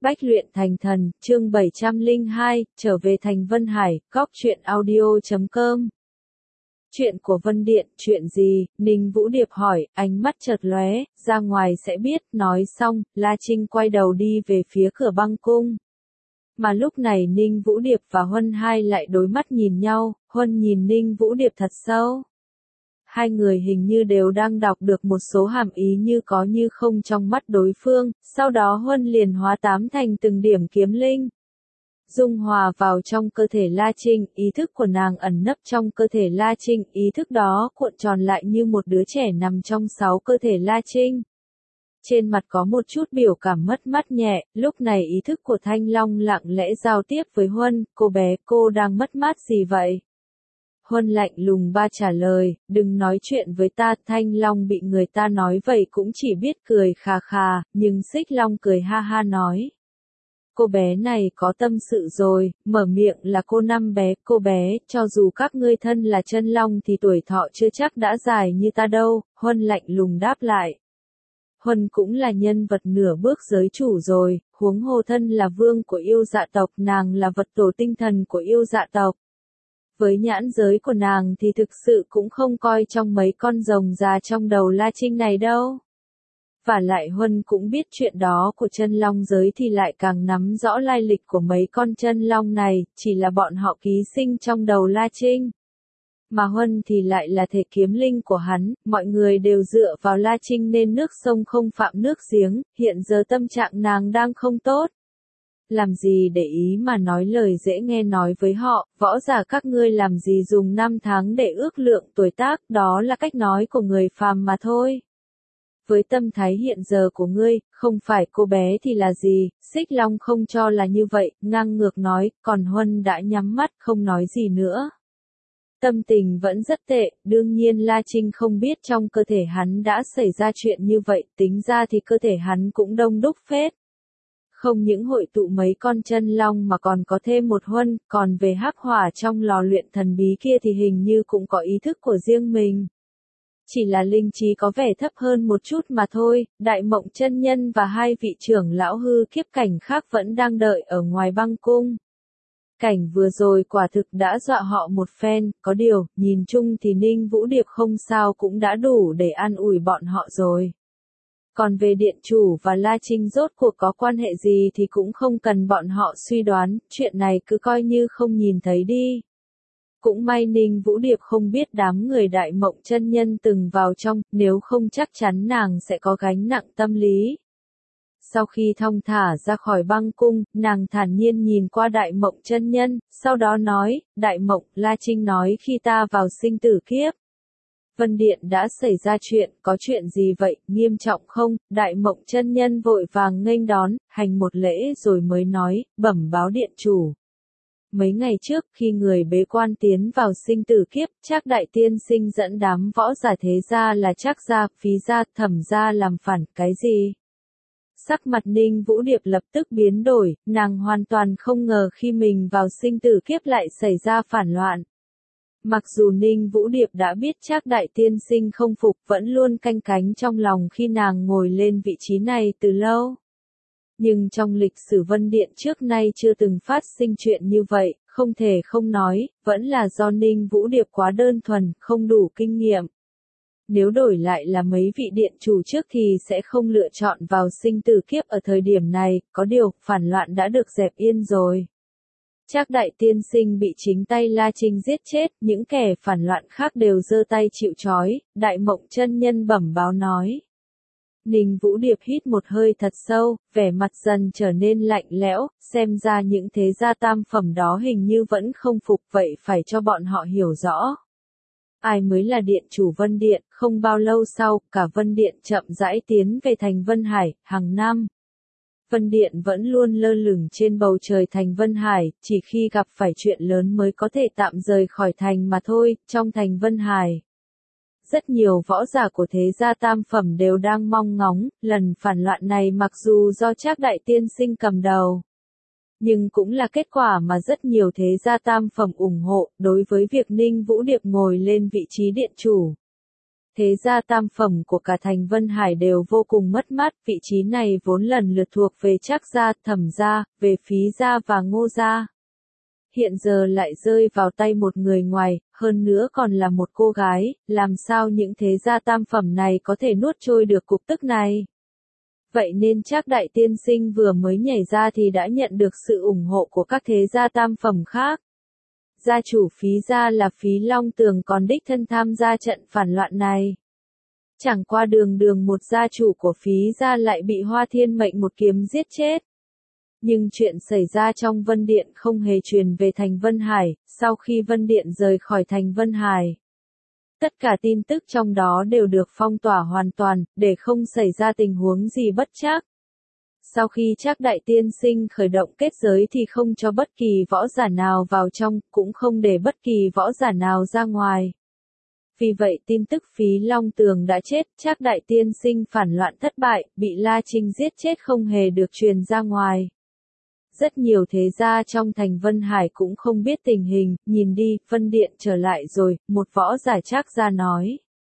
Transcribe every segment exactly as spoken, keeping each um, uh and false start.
Bách luyện thành thần, chương bảy trăm lẻ hai, trở về thành Vân Hải, góc truyện audio chấm com. Chuyện của Vân Điện, chuyện gì? Ninh Vũ Điệp hỏi, ánh mắt chợt lóe, ra ngoài sẽ biết, nói xong, La Trinh quay đầu đi về phía cửa băng cung. Mà lúc này Ninh Vũ Điệp và Huân hai lại đối mắt nhìn nhau, Huân nhìn Ninh Vũ Điệp thật sâu. Hai người hình như đều đang đọc được một số hàm ý như có như không trong mắt đối phương, sau đó Huân liền hóa tám thành từng điểm kiếm linh. Dung hòa vào trong cơ thể La Trinh, ý thức của nàng ẩn nấp trong cơ thể La Trinh, ý thức đó cuộn tròn lại như một đứa trẻ nằm trong sáu cơ thể La Trinh. Trên mặt có một chút biểu cảm mất mát nhẹ, lúc này ý thức của Thanh Long lặng lẽ giao tiếp với Huân, cô bé, cô đang mất mát gì vậy? Huân lạnh lùng ba trả lời, đừng nói chuyện với ta, Thanh Long bị người ta nói vậy cũng chỉ biết cười khà khà, nhưng Xích Long cười ha ha nói. Cô bé này có tâm sự rồi, mở miệng là cô năm bé, cô bé, cho dù các ngươi thân là chân long thì tuổi thọ chưa chắc đã dài như ta đâu, Huân lạnh lùng đáp lại. Huân cũng là nhân vật nửa bước giới chủ rồi, huống hồ thân là vương của yêu dạ tộc, nàng là vật tổ tinh thần của yêu dạ tộc. Với nhãn giới của nàng thì thực sự cũng không coi trong mấy con rồng già trong đầu La Trinh này đâu. Và lại Huân cũng biết chuyện đó của chân long giới thì lại càng nắm rõ lai lịch của mấy con chân long này, chỉ là bọn họ ký sinh trong đầu La Trinh. Mà Huân thì lại là thể kiếm linh của hắn, mọi người đều dựa vào La Trinh nên nước sông không phạm nước giếng, hiện giờ tâm trạng nàng đang không tốt. Làm gì để ý mà nói lời dễ nghe nói với họ, võ giả các ngươi làm gì dùng năm tháng để ước lượng tuổi tác, đó là cách nói của người phàm mà thôi. Với tâm thái hiện giờ của ngươi, không phải cô bé thì là gì, Xích Long không cho là như vậy, ngang ngược nói, còn Huân đã nhắm mắt không nói gì nữa. Tâm tình vẫn rất tệ, đương nhiên La Trinh không biết trong cơ thể hắn đã xảy ra chuyện như vậy, tính ra thì cơ thể hắn cũng đông đúc phết. Không những hội tụ mấy con chân long mà còn có thêm một Huân, còn về hắc hỏa trong lò luyện thần bí kia thì hình như cũng có ý thức của riêng mình. Chỉ là linh trí có vẻ thấp hơn một chút mà thôi, Đại Mộng chân nhân và hai vị trưởng lão hư kiếp cảnh khác vẫn đang đợi ở ngoài băng cung. Cảnh vừa rồi quả thực đã dọa họ một phen, có điều, nhìn chung thì Ninh Vũ Điệp không sao cũng đã đủ để an ủi bọn họ rồi. Còn về điện chủ và La Trinh rốt cuộc có quan hệ gì thì cũng không cần bọn họ suy đoán, chuyện này cứ coi như không nhìn thấy đi. Cũng may Ninh Vũ Điệp không biết đám người Đại Mộng chân nhân từng vào trong, nếu không chắc chắn nàng sẽ có gánh nặng tâm lý. Sau khi thong thả ra khỏi băng cung, nàng thản nhiên nhìn qua Đại Mộng chân nhân, sau đó nói, Đại Mộng, La Trinh nói khi ta vào sinh tử kiếp. Vân Điện đã xảy ra chuyện, có chuyện gì vậy, nghiêm trọng không? Đại Mộng chân nhân vội vàng nghênh đón, hành một lễ rồi mới nói, bẩm báo điện chủ. Mấy ngày trước khi người bế quan tiến vào sinh tử kiếp, Trác đại tiên sinh dẫn đám võ giả thế gia là Trác gia, Phí gia, Thẩm gia làm phản, cái gì? Sắc mặt Ninh Vũ Điệp lập tức biến đổi, nàng hoàn toàn không ngờ khi mình vào sinh tử kiếp lại xảy ra phản loạn. Mặc dù Ninh Vũ Điệp đã biết Trác đại tiên sinh không phục vẫn luôn canh cánh trong lòng khi nàng ngồi lên vị trí này từ lâu. Nhưng trong lịch sử Vân Điện trước nay chưa từng phát sinh chuyện như vậy, không thể không nói, vẫn là do Ninh Vũ Điệp quá đơn thuần, không đủ kinh nghiệm. Nếu đổi lại là mấy vị điện chủ trước thì sẽ không lựa chọn vào sinh tử kiếp ở thời điểm này, có điều, phản loạn đã được dẹp yên rồi. Trác đại tiên sinh bị chính tay La Trinh giết chết, những kẻ phản loạn khác đều giơ tay chịu trói, Đại Mộng chân nhân bẩm báo nói. Ninh Vũ Điệp hít một hơi thật sâu, vẻ mặt dần trở nên lạnh lẽo, xem ra những thế gia tam phẩm đó hình như vẫn không phục, vậy phải cho bọn họ hiểu rõ. Ai mới là điện chủ Vân Điện, không bao lâu sau, cả Vân Điện chậm rãi tiến về thành Vân Hải, hàng năm. Vân Điện vẫn luôn lơ lửng trên bầu trời thành Vân Hải, chỉ khi gặp phải chuyện lớn mới có thể tạm rời khỏi thành mà thôi, trong thành Vân Hải. Rất nhiều võ giả của thế gia tam phẩm đều đang mong ngóng, lần phản loạn này mặc dù do Trác đại tiên sinh cầm đầu. Nhưng cũng là kết quả mà rất nhiều thế gia tam phẩm ủng hộ, đối với việc Ninh Vũ Điệp ngồi lên vị trí điện chủ. Thế gia tam phẩm của cả thành Vân Hải đều vô cùng mất mát, vị trí này vốn lần lượt thuộc về Trác gia, Thẩm gia, về Phí gia và Ngô gia. Hiện giờ lại rơi vào tay một người ngoài, hơn nữa còn là một cô gái, làm sao những thế gia tam phẩm này có thể nuốt trôi được cục tức này? Vậy nên Trác đại tiên sinh vừa mới nhảy ra thì đã nhận được sự ủng hộ của các thế gia tam phẩm khác. Gia chủ Phí gia là Phí Long Tường còn đích thân tham gia trận phản loạn này. Chẳng qua đường đường một gia chủ của Phí gia lại bị Hoa Thiên Mệnh một kiếm giết chết. Nhưng chuyện xảy ra trong Vân Điện không hề truyền về thành Vân Hải, sau khi Vân Điện rời khỏi thành Vân Hải. Tất cả tin tức trong đó đều được phong tỏa hoàn toàn, để không xảy ra tình huống gì bất trắc. Sau khi Trác đại tiên sinh khởi động kết giới thì không cho bất kỳ võ giả nào vào trong, cũng không để bất kỳ võ giả nào ra ngoài. Vì vậy tin tức Phí Long Tường đã chết, Trác đại tiên sinh phản loạn thất bại, bị La Trinh giết chết không hề được truyền ra ngoài. Rất nhiều thế gia trong thành Vân Hải cũng không biết tình hình, nhìn đi, Vân Điện trở lại rồi, một võ giả Trác gia nói.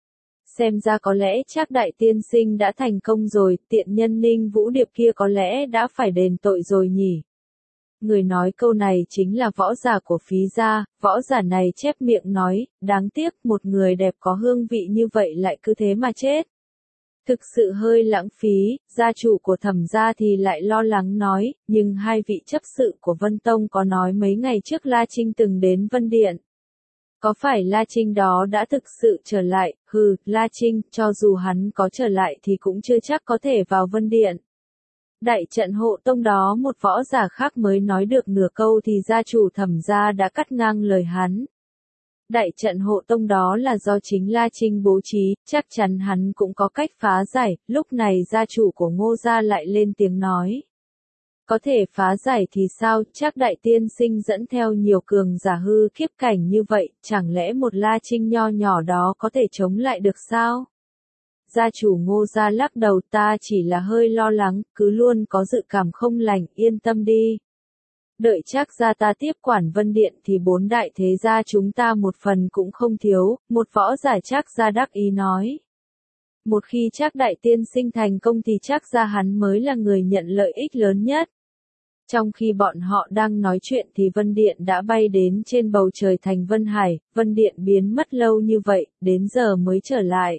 Xem ra có lẽ Trác đại tiên sinh đã thành công rồi, tiện nhân Ninh Vũ Điệp kia có lẽ đã phải đền tội rồi nhỉ. Người nói câu này chính là võ giả của Phí gia, võ giả này chép miệng nói, đáng tiếc một người đẹp có hương vị như vậy lại cứ thế mà chết. Thực sự hơi lãng phí, gia chủ của Thẩm gia thì lại lo lắng nói, nhưng hai vị chấp sự của Vân Tông có nói mấy ngày trước La Trinh từng đến Vân Điện. Có phải La Trinh đó đã thực sự trở lại? Hừ, La Trinh, cho dù hắn có trở lại thì cũng chưa chắc có thể vào Vân Điện. Đại trận hộ tông đó một võ giả khác mới nói được nửa câu thì gia chủ Thẩm gia đã cắt ngang lời hắn. Đại trận hộ tông đó là do chính La Trinh bố trí, chắc chắn hắn cũng có cách phá giải, lúc này gia chủ của Ngô gia lại lên tiếng nói. Có thể phá giải thì sao, Trác đại tiên sinh dẫn theo nhiều cường giả hư kiếp cảnh như vậy, chẳng lẽ một La Trinh nho nhỏ đó có thể chống lại được sao? Gia chủ Ngô gia lắc đầu, ta chỉ là hơi lo lắng, cứ luôn có dự cảm không lành, yên tâm đi. Đợi Trác gia ta tiếp quản Vân Điện thì bốn đại thế gia chúng ta một phần cũng không thiếu, một võ giả Trác gia đắc ý nói. Một khi Trác đại tiên sinh thành công thì Trác gia hắn mới là người nhận lợi ích lớn nhất. Trong khi bọn họ đang nói chuyện thì Vân Điện đã bay đến trên bầu trời thành Vân Hải, Vân Điện biến mất lâu như vậy, đến giờ mới trở lại.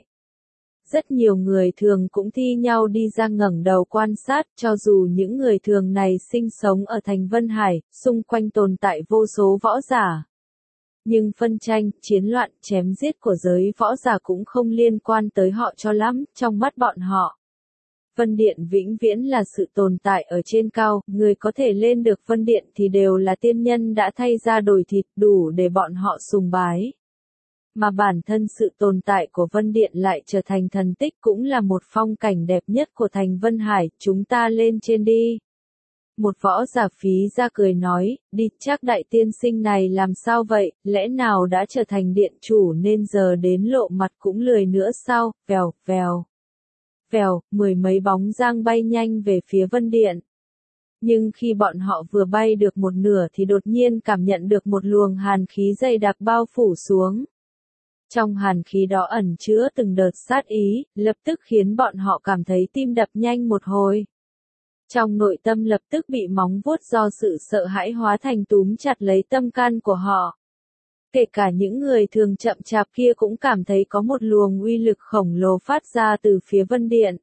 Rất nhiều người thường cũng thi nhau đi ra ngẩng đầu quan sát, cho dù những người thường này sinh sống ở thành Vân Hải, xung quanh tồn tại vô số võ giả. Nhưng phân tranh, chiến loạn, chém giết của giới võ giả cũng không liên quan tới họ cho lắm, trong mắt bọn họ. Vân Điện vĩnh viễn là sự tồn tại ở trên cao, người có thể lên được Vân Điện thì đều là tiên nhân đã thay da đổi thịt, đủ để bọn họ sùng bái. Mà bản thân sự tồn tại của Vân Điện lại trở thành thần tích cũng là một phong cảnh đẹp nhất của thành Vân Hải, chúng ta lên trên đi. Một võ giả Phí ra cười nói, đi, Trác đại tiên sinh này làm sao vậy, lẽ nào đã trở thành điện chủ nên giờ đến lộ mặt cũng lười nữa sao, vèo, vèo. Vèo, mười mấy bóng dang bay nhanh về phía Vân Điện. Nhưng khi bọn họ vừa bay được một nửa thì đột nhiên cảm nhận được một luồng hàn khí dày đặc bao phủ xuống. Trong hàn khí đó ẩn chứa từng đợt sát ý, lập tức khiến bọn họ cảm thấy tim đập nhanh một hồi. Trong nội tâm lập tức bị móng vuốt do sự sợ hãi hóa thành túm chặt lấy tâm can của họ. Kể cả những người thường chậm chạp kia cũng cảm thấy có một luồng uy lực khổng lồ phát ra từ phía Vân Điện.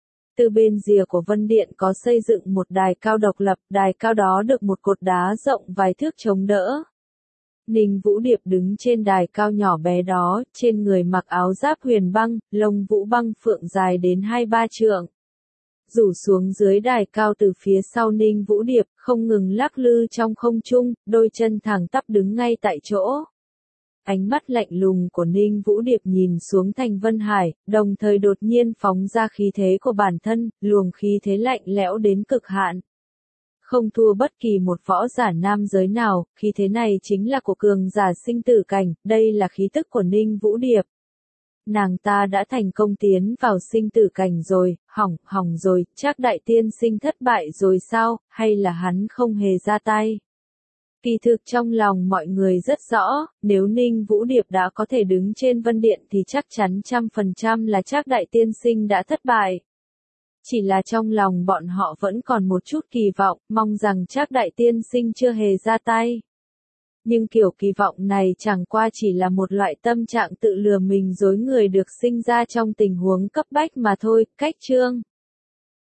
Từ bên rìa của Vân Điện có xây dựng một đài cao độc lập, đài cao đó được một cột đá rộng vài thước chống đỡ. Ninh Vũ Điệp đứng trên đài cao nhỏ bé đó, trên người mặc áo giáp huyền băng, lông vũ băng phượng dài đến hai ba trượng. Rủ xuống dưới đài cao từ phía sau Ninh Vũ Điệp, không ngừng lắc lư trong không trung, đôi chân thẳng tắp đứng ngay tại chỗ. Ánh mắt lạnh lùng của Ninh Vũ Điệp nhìn xuống thành Vân Hải, đồng thời đột nhiên phóng ra khí thế của bản thân, luồng khí thế lạnh lẽo đến cực hạn. Không thua bất kỳ một võ giả nam giới nào, khí thế này chính là của cường giả sinh tử cảnh, đây là khí tức của Ninh Vũ Điệp. Nàng ta đã thành công tiến vào sinh tử cảnh rồi, hỏng, hỏng rồi, Trác đại tiên sinh thất bại rồi sao, hay là hắn không hề ra tay? Kỳ thực trong lòng mọi người rất rõ, nếu Ninh Vũ Điệp đã có thể đứng trên Vân Điện thì chắc chắn trăm phần trăm là Trác Đại Tiên Sinh đã thất bại. Chỉ là trong lòng bọn họ vẫn còn một chút kỳ vọng, mong rằng Trác Đại Tiên Sinh chưa hề ra tay. Nhưng kiểu kỳ vọng này chẳng qua chỉ là một loại tâm trạng tự lừa mình dối người được sinh ra trong tình huống cấp bách mà thôi. Cách chương